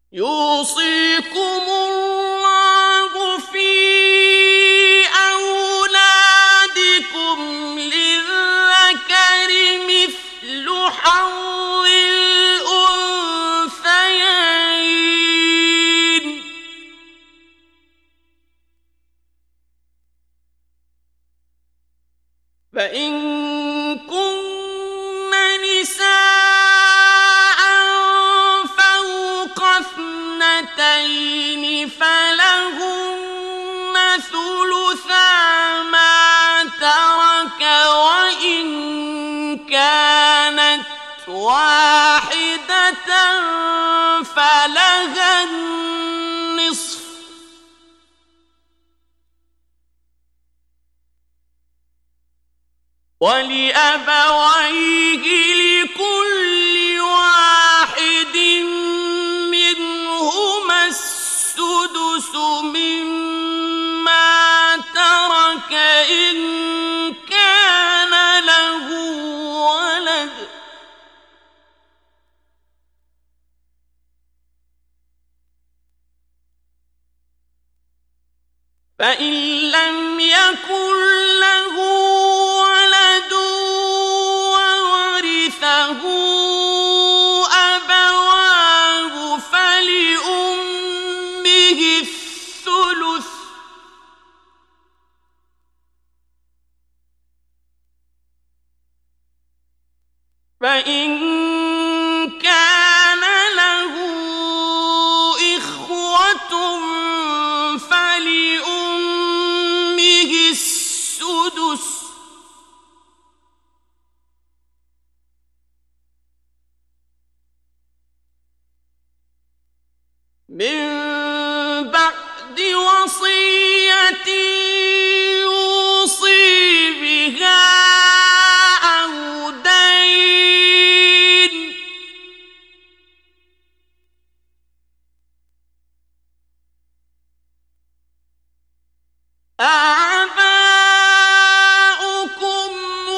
يوصيكم الله في أولادكم للذكر مثل حظ الأنثيين فإن كن نساء فوق اثنتين فلهن ثلثا ما ترك وإن كانت واحدة فلها النصف ولأبويه لكل واحد منهما السدس مما ترك إن كان له ولد فإن لم يكن له ولد وورثه أبواه فلأمه الثلث فإن كان له إخوة فلأمه السدس من بعد وصية يوصي بها أو دين آباؤكم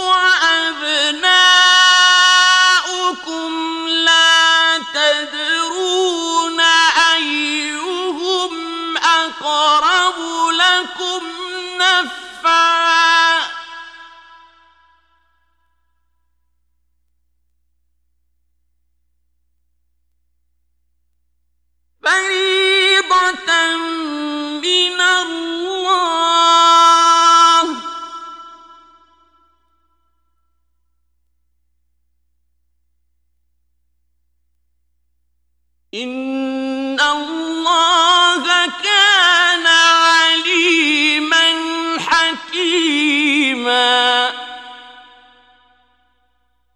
وأبناؤكم لا تدرون أيهم أقرب لكم نفعا فريضة من الله إن الله كان عليما حكيما